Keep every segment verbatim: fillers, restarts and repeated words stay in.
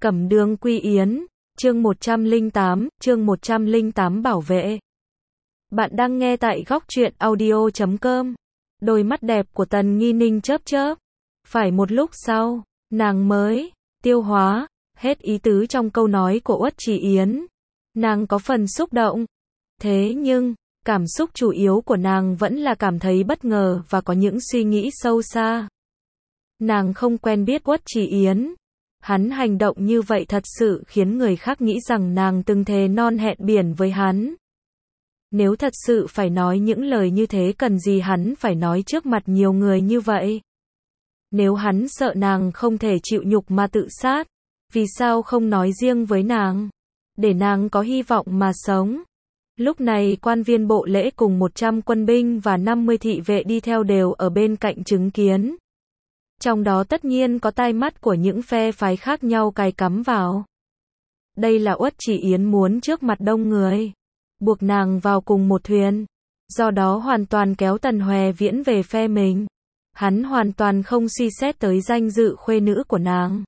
Cẩm Đường Quy Yến, chương một trăm lẻ tám, chương một trăm lẻ tám bảo vệ. Bạn đang nghe tại góc truyện audio chấm com. Đôi mắt đẹp của Tần Nghi Ninh chớp chớp. Phải một lúc sau, nàng mới tiêu hóa hết ý tứ trong câu nói của Uất Trì Yến. Nàng có phần xúc động. Thế nhưng, cảm xúc chủ yếu của nàng vẫn là cảm thấy bất ngờ và có những suy nghĩ sâu xa. Nàng không quen biết Uất Trì Yến. Hắn hành động như vậy thật sự khiến người khác nghĩ rằng nàng từng thề non hẹn biển với hắn. Nếu thật sự phải nói những lời như thế cần gì hắn phải nói trước mặt nhiều người như vậy? Nếu hắn sợ nàng không thể chịu nhục mà tự sát, vì sao không nói riêng với nàng? Để nàng có hy vọng mà sống. Lúc này quan viên bộ lễ cùng một trăm quân binh và năm mươi thị vệ đi theo đều ở bên cạnh chứng kiến. Trong đó tất nhiên có tai mắt của những phe phái khác nhau cài cắm vào. Đây là Uất Trì Yến muốn trước mặt đông người buộc nàng vào cùng một thuyền, do đó hoàn toàn kéo Tần Hoè Viễn về phe mình. Hắn hoàn toàn không suy xét tới danh dự khuê nữ của nàng,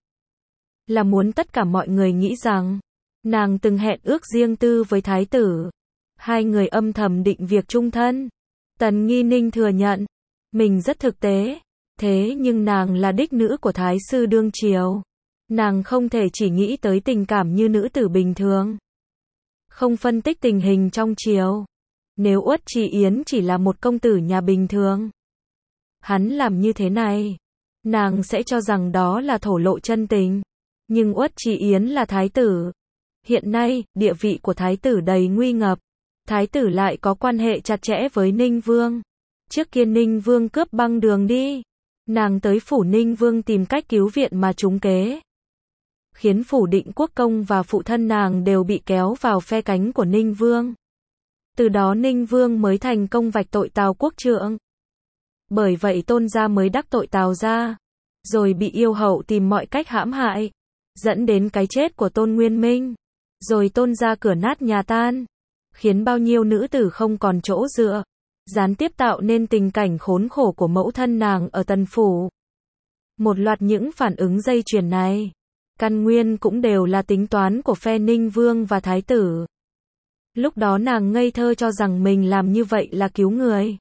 là muốn tất cả mọi người nghĩ rằng nàng từng hẹn ước riêng tư với thái tử. Hai người âm thầm định việc chung thân. Tần Nghi Ninh thừa nhận mình rất thực tế. Thế nhưng nàng là đích nữ của Thái sư đương triều. Nàng không thể chỉ nghĩ tới tình cảm như nữ tử bình thường. Không phân tích tình hình trong triều. Nếu Uất Trì Yến chỉ là một công tử nhà bình thường, hắn làm như thế này, nàng sẽ cho rằng đó là thổ lộ chân tình. Nhưng Uất Trì Yến là thái tử. Hiện nay, địa vị của thái tử đầy nguy ngập. Thái tử lại có quan hệ chặt chẽ với Ninh Vương. Trước kia Ninh Vương cướp băng đường đi. Nàng tới phủ Ninh Vương tìm cách cứu viện mà trúng kế, khiến phủ Định Quốc công và phụ thân nàng đều bị kéo vào phe cánh của Ninh Vương. Từ đó Ninh Vương mới thành công vạch tội Tào Quốc Trượng. Bởi vậy Tôn gia mới đắc tội Tào gia, rồi bị yêu hậu tìm mọi cách hãm hại, dẫn đến cái chết của Tôn Nguyên Minh. Rồi Tôn gia cửa nát nhà tan, khiến bao nhiêu nữ tử không còn chỗ dựa, gián tiếp tạo nên tình cảnh khốn khổ của mẫu thân nàng ở Tần phủ. Một loạt những phản ứng dây chuyền này, căn nguyên cũng đều là tính toán của phe Ninh Vương và thái tử. Lúc đó nàng ngây thơ cho rằng mình làm như vậy là cứu người.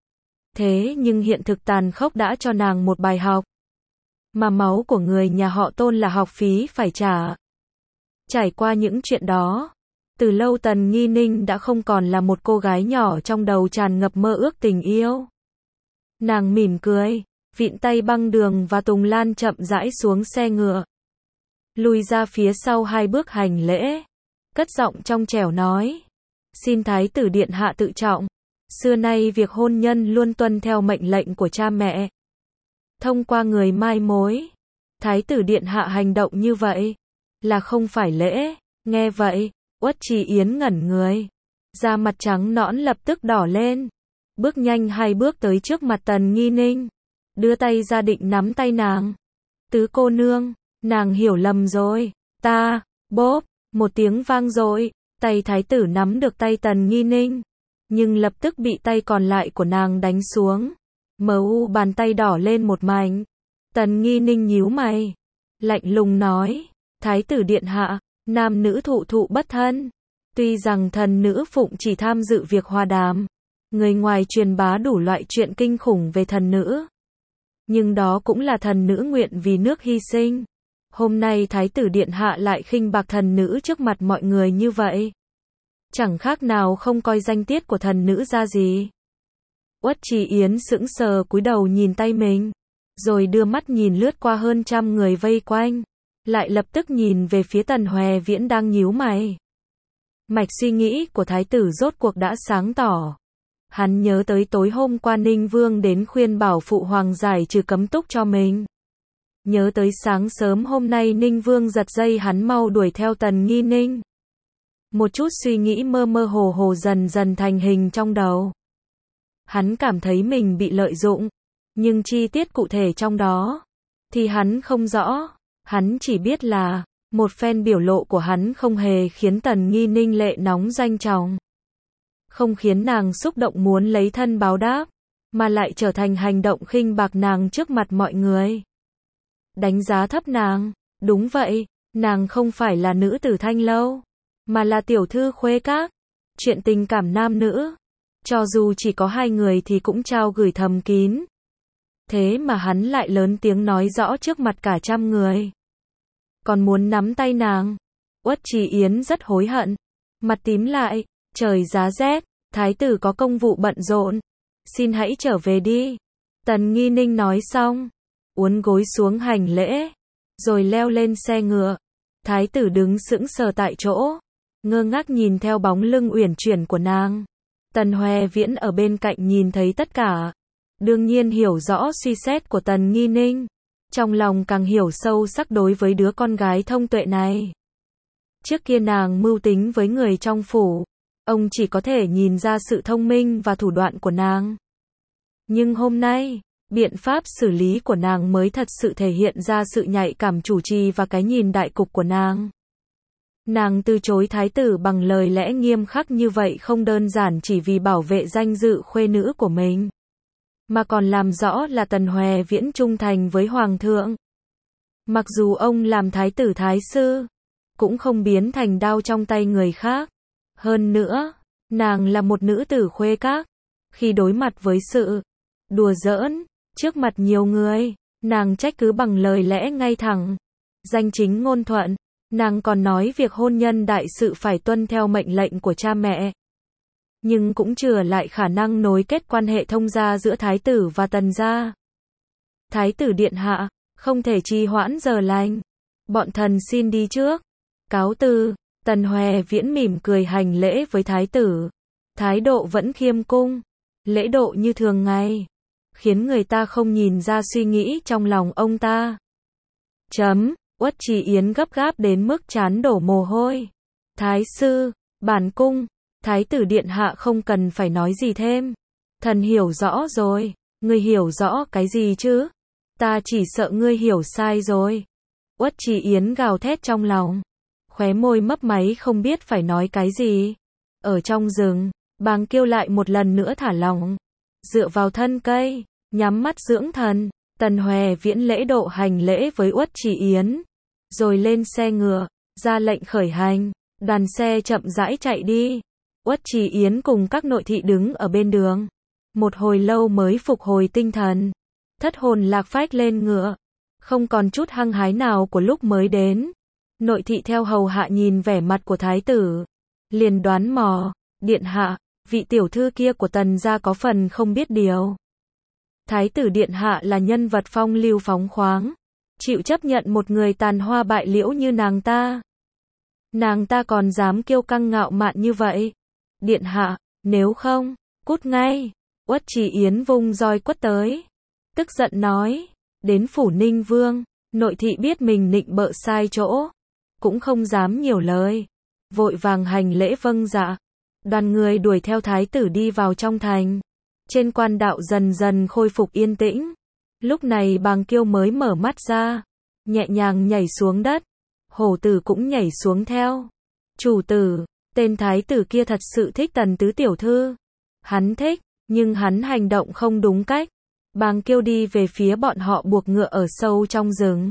Thế nhưng hiện thực tàn khốc đã cho nàng một bài học. Mà máu của người nhà họ Tôn là học phí phải trả. Trải qua những chuyện đó, từ lâu Tần Nghi Ninh đã không còn là một cô gái nhỏ trong đầu tràn ngập mơ ước tình yêu. Nàng mỉm cười, vịn tay băng đường và Tùng Lan chậm rãi xuống xe ngựa. Lùi ra phía sau hai bước hành lễ. Cất giọng trong trẻo nói. Xin thái tử điện hạ tự trọng. Xưa nay việc hôn nhân luôn tuân theo mệnh lệnh của cha mẹ. Thông qua người mai mối, thái tử điện hạ hành động như vậy là không phải lễ. Nghe vậy, Uất Trì Yến ngẩn người, da mặt trắng nõn lập tức đỏ lên, bước nhanh hai bước tới trước mặt Tần Nghi Ninh, đưa tay ra định nắm tay nàng. Tứ cô nương, nàng hiểu lầm rồi, ta, bốp, một tiếng vang dội, tay thái tử nắm được tay Tần Nghi Ninh, nhưng lập tức bị tay còn lại của nàng đánh xuống. Mờ u bàn tay đỏ lên một mảnh. Tần Nghi Ninh nhíu mày, lạnh lùng nói, thái tử điện hạ, nam nữ thụ thụ bất thân. Tuy rằng thần nữ Phụng chỉ tham dự việc hòa đàm, người ngoài truyền bá đủ loại chuyện kinh khủng về thần nữ, nhưng đó cũng là thần nữ nguyện vì nước hy sinh. Hôm nay thái tử điện hạ lại khinh bạc thần nữ trước mặt mọi người như vậy, chẳng khác nào không coi danh tiết của thần nữ ra gì. Uất Trì Yến sững sờ cúi đầu nhìn tay mình, rồi đưa mắt nhìn lướt qua hơn trăm người vây quanh, lại lập tức nhìn về phía Tần Hoè Viễn đang nhíu mày. Mạch suy nghĩ của thái tử rốt cuộc đã sáng tỏ. Hắn nhớ tới tối hôm qua Ninh Vương đến khuyên bảo phụ hoàng giải trừ cấm túc cho mình. Nhớ tới sáng sớm hôm nay Ninh Vương giật dây hắn mau đuổi theo Tần Nghi Ninh. Một chút suy nghĩ mơ mơ hồ hồ dần dần thành hình trong đầu. Hắn cảm thấy mình bị lợi dụng, nhưng chi tiết cụ thể trong đó thì hắn không rõ. Hắn chỉ biết là một phen biểu lộ của hắn không hề khiến Tần Nghi Ninh lệ nóng doanh trọng, không khiến nàng xúc động muốn lấy thân báo đáp, mà lại trở thành hành động khinh bạc nàng trước mặt mọi người, đánh giá thấp nàng. Đúng vậy, Nàng không phải là nữ tử Thanh Lâu, mà là tiểu thư Khuê Các. Chuyện tình cảm nam nữ, cho dù chỉ có hai người thì cũng trao gửi thầm kín. Thế mà hắn lại lớn tiếng nói rõ trước mặt cả trăm người. Còn muốn nắm tay nàng. Uất Trì Yến rất hối hận. Mặt tím lại, trời giá rét, thái tử có công vụ bận rộn. Xin hãy trở về đi. Tần Nghi Ninh nói xong, uốn gối xuống hành lễ, rồi leo lên xe ngựa. Thái tử đứng sững sờ tại chỗ, ngơ ngác nhìn theo bóng lưng uyển chuyển của nàng. Tần Hoè Viễn ở bên cạnh nhìn thấy tất cả, đương nhiên hiểu rõ suy xét của Tần Nghi Ninh, trong lòng càng hiểu sâu sắc đối với đứa con gái thông tuệ này. Trước kia nàng mưu tính với người trong phủ, ông chỉ có thể nhìn ra sự thông minh và thủ đoạn của nàng. Nhưng hôm nay, biện pháp xử lý của nàng mới thật sự thể hiện ra sự nhạy cảm chủ trì và cái nhìn đại cục của nàng. Nàng từ chối thái tử bằng lời lẽ nghiêm khắc như vậy không đơn giản chỉ vì bảo vệ danh dự khuê nữ của mình, mà còn làm rõ là Tần Hoè Viễn trung thành với hoàng thượng. Mặc dù ông làm thái tử thái sư, cũng không biến thành đao trong tay người khác. Hơn nữa, nàng là một nữ tử Khuê Các, khi đối mặt với sự đùa giỡn trước mặt nhiều người, nàng trách cứ bằng lời lẽ ngay thẳng, danh chính ngôn thuận. Nàng còn nói việc hôn nhân đại sự phải tuân theo mệnh lệnh của cha mẹ, nhưng cũng chừa lại khả năng nối kết quan hệ thông gia giữa thái tử và tần gia. Thái tử điện hạ, không thể trì hoãn giờ lành, bọn thần xin đi trước. Cáo từ. Tần Hoè Viễn mỉm cười hành lễ với thái tử, thái độ vẫn khiêm cung, lễ độ như thường ngày, khiến người ta không nhìn ra suy nghĩ trong lòng ông ta. Chấm. Uất Trì Yến gấp gáp đến mức trán đổ mồ hôi. Thái sư, bản cung, thái tử điện hạ không cần phải nói gì thêm. Thần hiểu rõ rồi. Ngươi hiểu rõ cái gì chứ? Ta chỉ sợ ngươi hiểu sai rồi. Uất Trì Yến gào thét trong lòng, khóe môi mấp máy không biết phải nói cái gì. Ở trong rừng, Bàng Kiêu lại một lần nữa thả lỏng, dựa vào thân cây, nhắm mắt dưỡng thần. Tần Hoè Viễn lễ độ hành lễ với Uất Trì Yến, rồi lên xe ngựa, ra lệnh khởi hành. Đoàn xe chậm rãi chạy đi. Uất Trì Yến cùng các nội thị đứng ở bên đường, một hồi lâu mới phục hồi tinh thần, thất hồn lạc phách lên ngựa, không còn chút hăng hái nào của lúc mới đến. Nội thị theo hầu hạ nhìn vẻ mặt của thái tử, liền đoán mò, điện hạ, vị tiểu thư kia của tần gia có phần không biết điều. Thái tử điện hạ là nhân vật phong lưu phóng khoáng, chịu chấp nhận một người tàn hoa bại liễu như nàng ta. Nàng ta còn dám kiêu căng ngạo mạn như vậy. Điện hạ, nếu không, cút ngay. Uất Trì Yến vung roi quất tới, tức giận nói, đến phủ Ninh Vương. Nội thị biết mình nịnh bợ sai chỗ, cũng không dám nhiều lời, vội vàng hành lễ vâng dạ. Đoàn người đuổi theo thái tử đi vào trong thành. Trên quan đạo dần dần khôi phục yên tĩnh. Lúc này Bàng Kiêu mới mở mắt ra, nhẹ nhàng nhảy xuống đất. Hổ tử cũng nhảy xuống theo. Chủ tử, tên thái tử kia thật sự thích Tần tứ tiểu thư. Hắn thích, nhưng hắn hành động không đúng cách. Bàng Kiêu đi về phía bọn họ buộc ngựa ở sâu trong rừng.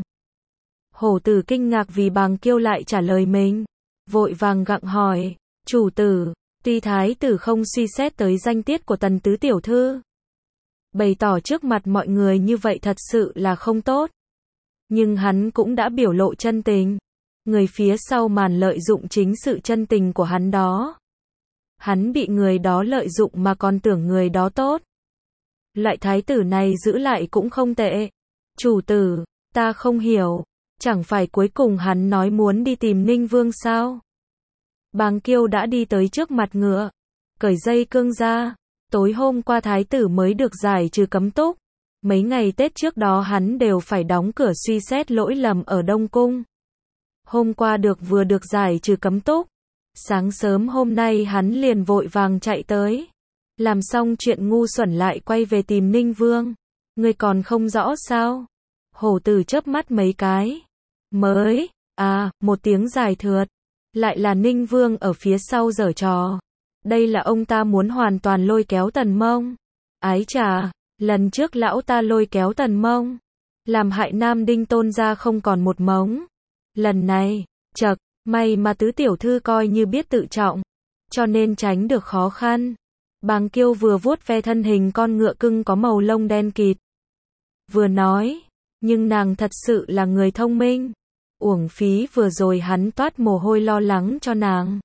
Hổ tử kinh ngạc vì Bàng Kiêu lại trả lời mình, vội vàng gặng hỏi, chủ tử, tuy thái tử không suy xét tới danh tiết của Tần tứ tiểu thư, bày tỏ trước mặt mọi người như vậy thật sự là không tốt, nhưng hắn cũng đã biểu lộ chân tình. Người phía sau màn lợi dụng chính sự chân tình của hắn đó. Hắn bị người đó lợi dụng mà còn tưởng người đó tốt. Loại thái tử này giữ lại cũng không tệ. Chủ tử, ta không hiểu, chẳng phải cuối cùng hắn nói muốn đi tìm Ninh Vương sao? Bàng Kiêu đã đi tới trước mặt ngựa, cởi dây cương ra. Tối hôm qua thái tử mới được giải trừ cấm túc. Mấy ngày Tết trước đó hắn đều phải đóng cửa suy xét lỗi lầm ở Đông Cung. Hôm qua được vừa được giải trừ cấm túc. Sáng sớm hôm nay hắn liền vội vàng chạy tới. Làm xong chuyện ngu xuẩn lại quay về tìm Ninh Vương. Ngươi còn không rõ sao? Hổ tử chớp mắt mấy cái. Mới, à, một tiếng dài thượt. Lại là Ninh Vương ở phía sau giở trò. Đây là ông ta muốn hoàn toàn lôi kéo Tần Mông. Ái chà, lần trước lão ta lôi kéo Tần Mông, làm hại Nam Đinh Tôn gia không còn một mống. Lần này, chậc, may mà tứ tiểu thư coi như biết tự trọng, cho nên tránh được khó khăn. Bàng Kiêu vừa vuốt ve thân hình con ngựa cưng có màu lông đen kịt. Vừa nói, nhưng nàng thật sự là người thông minh. Uổng phí vừa rồi hắn toát mồ hôi lo lắng cho nàng.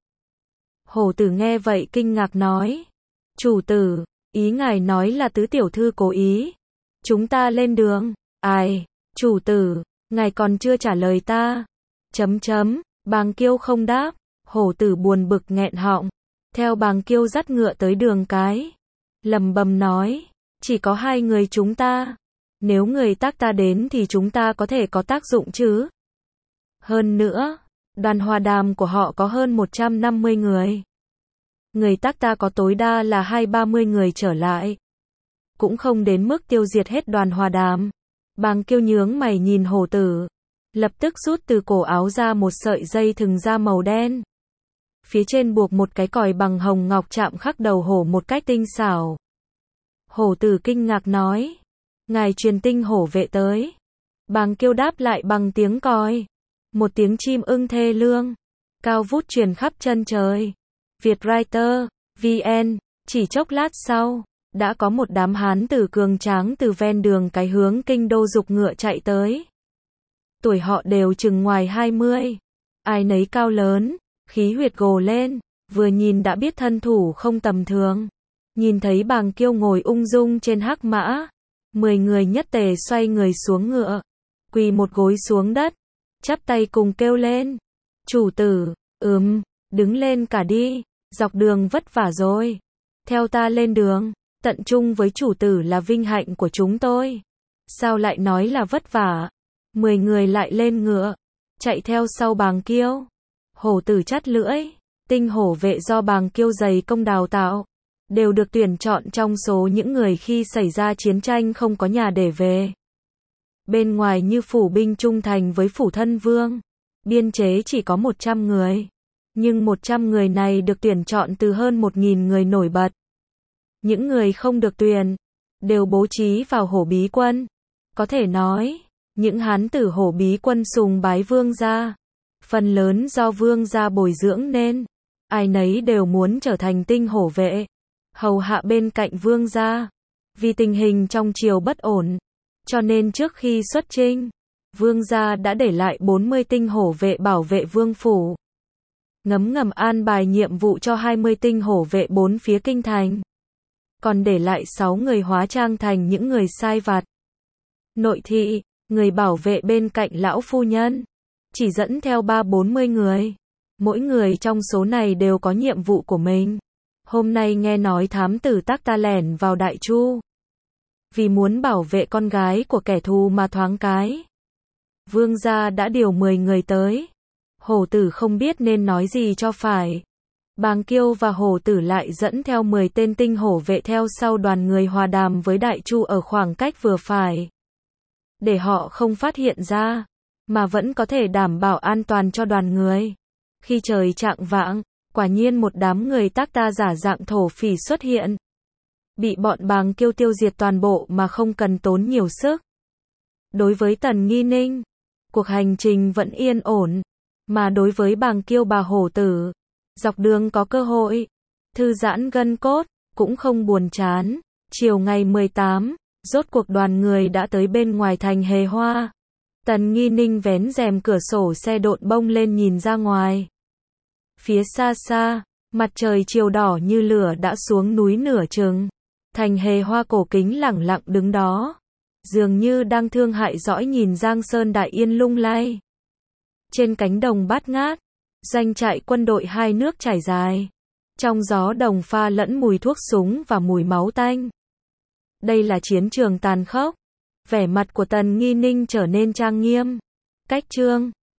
Hổ tử nghe vậy kinh ngạc nói. Chủ tử, ý ngài nói là tứ tiểu thư cố ý. Chúng ta lên đường. Ai, chủ tử, ngài còn chưa trả lời ta. Chấm chấm, Bàng Kiêu không đáp. Hổ tử buồn bực nghẹn họng. Theo Bàng Kiêu dắt ngựa tới đường cái. Lầm bầm nói, chỉ có hai người chúng ta. Nếu người tác ta đến thì chúng ta có thể có tác dụng chứ. Hơn nữa, đoàn hòa đàm của họ có hơn một trăm năm mươi người. Người tác ta có tối đa là hai ba mươi người trở lại. Cũng không đến mức tiêu diệt hết đoàn hòa đàm. Bàng Kiêu nhướng mày nhìn hổ tử. Lập tức rút từ cổ áo ra một sợi dây thừng da màu đen. Phía trên buộc một cái còi bằng hồng ngọc chạm khắc đầu hổ một cách tinh xảo. Hổ tử kinh ngạc nói. Ngài truyền tinh hổ vệ tới. Bàng Kiêu đáp lại bằng tiếng còi. Một tiếng chim ưng thê lương. Cao vút truyền khắp chân trời. Vietwriter, vê en, chỉ chốc lát sau, đã có một đám hán tử cường tráng từ ven đường cái hướng kinh đô dục ngựa chạy tới. Tuổi họ đều chừng ngoài hai mươi. Ai nấy cao lớn, khí huyết gồ lên, vừa nhìn đã biết thân thủ không tầm thường. Nhìn thấy Bàng Kiêu ngồi ung dung trên hắc mã, mười người nhất tề xoay người xuống ngựa, quỳ một gối xuống đất, chắp tay cùng kêu lên. Chủ tử, ừm, đứng lên cả đi, dọc đường vất vả rồi. Theo ta lên đường, tận chung với chủ tử là vinh hạnh của chúng tôi. Sao lại nói là vất vả? Mười người lại lên ngựa, chạy theo sau Bàng Kiêu. Hổ tử chắt lưỡi, tinh hổ vệ do Bàng Kiêu dày công đào tạo, đều được tuyển chọn trong số những người khi xảy ra chiến tranh không có nhà để về. Bên ngoài như phủ binh trung thành với phủ thân vương, biên chế chỉ có một trăm người. Nhưng một trăm người này được tuyển chọn từ hơn một nghìn người nổi bật. Những người không được tuyển, đều bố trí vào hổ bí quân. Có thể nói, những hán tử hổ bí quân sùng bái vương gia. Phần lớn do vương gia bồi dưỡng nên, ai nấy đều muốn trở thành tinh hổ vệ, hầu hạ bên cạnh vương gia. Vì tình hình trong triều bất ổn, cho nên trước khi xuất chinh, vương gia đã để lại bốn mươi tinh hổ vệ bảo vệ vương phủ. Ngấm ngầm an bài nhiệm vụ cho hai mươi tinh hổ vệ bốn phía kinh thành. Còn để lại sáu người hóa trang thành những người sai vặt. Nội thị, người bảo vệ bên cạnh lão phu nhân, chỉ dẫn theo ba bốn mươi người. Mỗi người trong số này đều có nhiệm vụ của mình. Hôm nay nghe nói thám tử tác ta lẻn vào Đại Chu. Vì muốn bảo vệ con gái của kẻ thù mà thoáng cái. Vương gia đã điều mười người tới. Hổ tử không biết nên nói gì cho phải. Bàng Kiêu và hổ tử lại dẫn theo mười tên tinh hổ vệ theo sau đoàn người hòa đàm với Đại Chu ở khoảng cách vừa phải. Để họ không phát hiện ra, mà vẫn có thể đảm bảo an toàn cho đoàn người. Khi trời chạng vạng, quả nhiên một đám người tác ta giả dạng thổ phỉ xuất hiện. Bị bọn Bàng Kiêu tiêu diệt toàn bộ mà không cần tốn nhiều sức. Đối với Tần Nghi Ninh, cuộc hành trình vẫn yên ổn. Mà đối với Bàng Kiêu bà hổ tử, dọc đường có cơ hội thư giãn gân cốt, cũng không buồn chán. Chiều ngày mười tám, rốt cuộc đoàn người đã tới bên ngoài thành Hề Hoa. Tần Nghi Ninh vén rèm cửa sổ xe độn bông lên nhìn ra ngoài. Phía xa xa, mặt trời chiều đỏ như lửa đã xuống núi nửa chừng. Thành Hề Hoa cổ kính lẳng lặng đứng đó, dường như đang thương hại dõi nhìn Giang Sơn đại yên lung lay. Trên cánh đồng bát ngát, doanh trại quân đội hai nước trải dài. Trong gió đồng pha lẫn mùi thuốc súng và mùi máu tanh. Đây là chiến trường tàn khốc. Vẻ mặt của Tần Nghi Ninh trở nên trang nghiêm. Cách chương